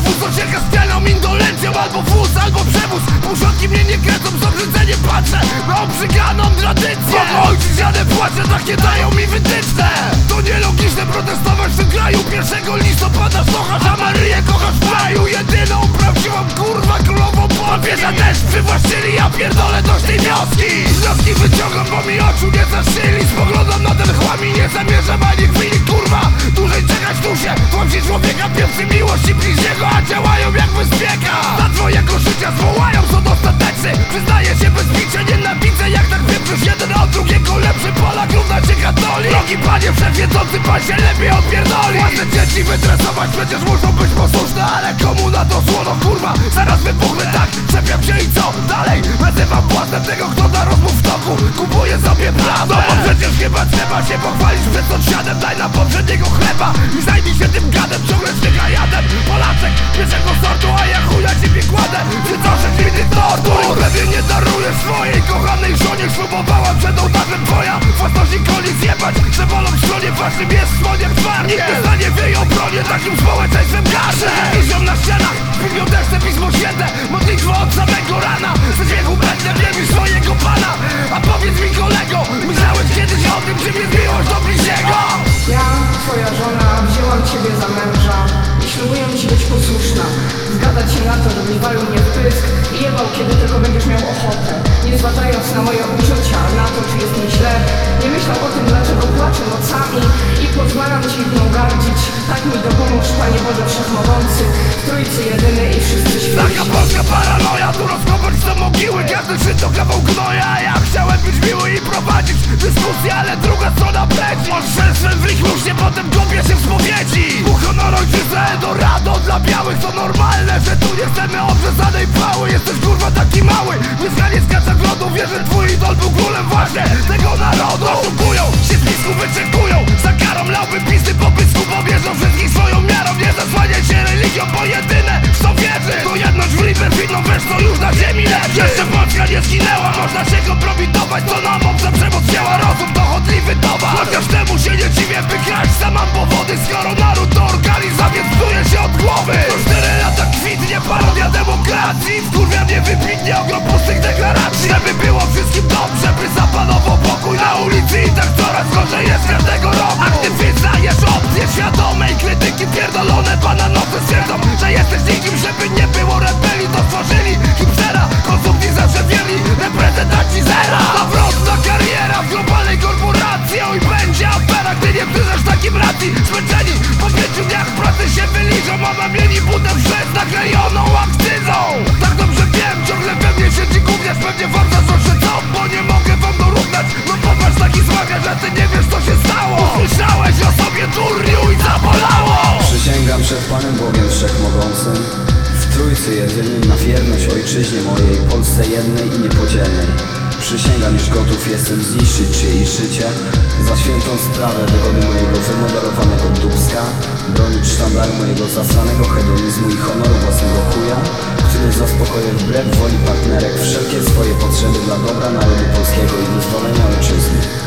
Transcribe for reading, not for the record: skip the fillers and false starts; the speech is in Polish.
wóz ocieka z pianą indolencją. Albo wóz, albo przewóz. Porządki mnie nie kręcą, z obrzydzeniem patrzę na obrzyganą tradycję. Bo ojciec dziadek płacze, takie dają mi wytyczne. To nielogiczne protestować w tym kraju. 1 listopada słuchasz, a Maryję kochasz w kraju. Jedyną prawdziwą kurwa królową papieża też przywłaszczyli. Ja pierdolę dość tej wioski. Wnioski wyciągam, bo mi oczu nie zaszyli. Spoglądam na ten chłam i nie zamierzam ani chwili kurwa dłużej czekać tu się. Tłamsi człowieka pierwszy miłości bliźniego, a działają jak bezpieka. Za twojego życia zwołają, są dostateczny. Przyznaję się bez bicia, nienawidzę jak tak pieprzysz jeden od drugiego. Lepszy Polak równa się katolik. Drogi panie wszechwiedzący, pan się lepiej odpierdoli. Własne dzieci wytresować przecież muszą być posłuszne. Ale komu na to słono kurwa, zaraz wybuchnę tak. Czepiam się i co dalej? Nazywam własnym tego, kto na rozmów w toku kupuje sobie prawdę. No bo przecież chyba trzeba się pochwalić przed sąsiadem. Daj nam poprzedniego chleba i zajmij się tym gadem. Ciągle styka jadem Polaczek pierwszego sortu, a ja chuja ciebie kładę. Przytoczę ci tych tortur. Pewnie nie darujesz swojej kochanej żonie. Ślubowałam przed ołtarzem twoja własności koni zjebać, że bolą w stronie waszym jest słoniek twardy. Nikt nie stanie w jej obronie, takim społeczeństwem gaszę. Piszą na ścianach, piwią deszcze, pismo święte. Modlitwo od samego rana, ze śmiechu będę wielbił swojego pana. A powiedz mi kolego, myślałeś kiedyś o tym, czym jest miłość do bliźniego? Ja, twoja żona, wzięłam ciebie za męża i ślubuję ci być posłuszna. Zgadzać się na to, żebyś walił mnie w pysk i jebał, kiedy tylko będziesz miał ochotę. Nie zważając na moje uczucia, na to, czy jest mi źle. Nie myślał o tym, dlaczego płaczę nocami i pozwalam ci mną gardzić. Tak mi dopomóż, Panie Boże Wszechmogący, w Trójcy jedyny i wszyscy święci. Taka polska paranoja, tu rozkopać do mogiły. Każdy szczyt to kawał gnoja, a ja chciałem być miły i prowadzić dyskusję, ale druga strona pleci. Odszedłem w lichmusznie, potem kopię się w spowiedzi. U honor ojczyzny Eldorado dla białych to normalne, że tu nie chcemy obrzezanej pały. Jesteś kurwa taki mały, mieszkanie z kacagrodu. Wiesz, że twój idol był królem właśnie tego narodu. Oszukują, się z pisku wyczekują, za karą lałby pisty po pysku, bo wierzą wszystkich swoją miarą. Nie zasłaniaj się religią, bo jedyne w co wierzy to jedność w liberfidną, wiesz co już na ziemi leży. Jeszcze Polska nie zginęła, można się kompromitować. Co nam obca przemoc wzięła rozum, to chodliwy towar. Chociaż temu się nie dziwię, by kraść sam mam powody. Skoro naród to organizm, a więc psuje się od głowy. To 4 lata kwitnie, parodia demokracji. Wkurwia mnie wybitnie ogrom pustych deklaracji. Żeby było wszystkim dobrze, by zapanował pokój na ulicy. I tak coraz gorzej jest każdego roku. A gdy wyznajesz opcje świadomej krytyki, pierdolone bananowce stwierdzą, że jesteś nikim, żeby nie było rebelii. To stworzyli hipstera, konsumpcji zawsze wierni reprezentanci zera. Zawrotna kariera w globalnej korporacji. Oj, będzie afera, gdy nie przyznasz takim racji. Zmęczeni po 5 dniach pracy się wyliżą, a mamieni budę przez naklejoną akcyzą. Tak dobrze wiem, ciągle we mnie siedzi gówniarz. Pewnie wam zazdroszczę co, bo nie mogę wam dorównać. No popatrz taki zmaga, że ty nie wiesz co się stało. Usłyszałeś o sobie turniu i zabolało. Przysięgam przed Panem Bogiem Wszechmogącym, w Trójcy jedynym, na wierność Ojczyźnie mojej, Polsce jednej i niepodzielnej. Przysięgam, iż gotów jestem zniszczyć czyjeś życie za świętą sprawę wygody mojego wymodelowanego dubska, bronić sztandaru mojego zasranego hedonizmu i honoru własnego chuja, który zaspokoję wbrew woli partnerek wszelkie swoje potrzeby dla dobra narodu polskiego i wyzwolenia ojczyzny.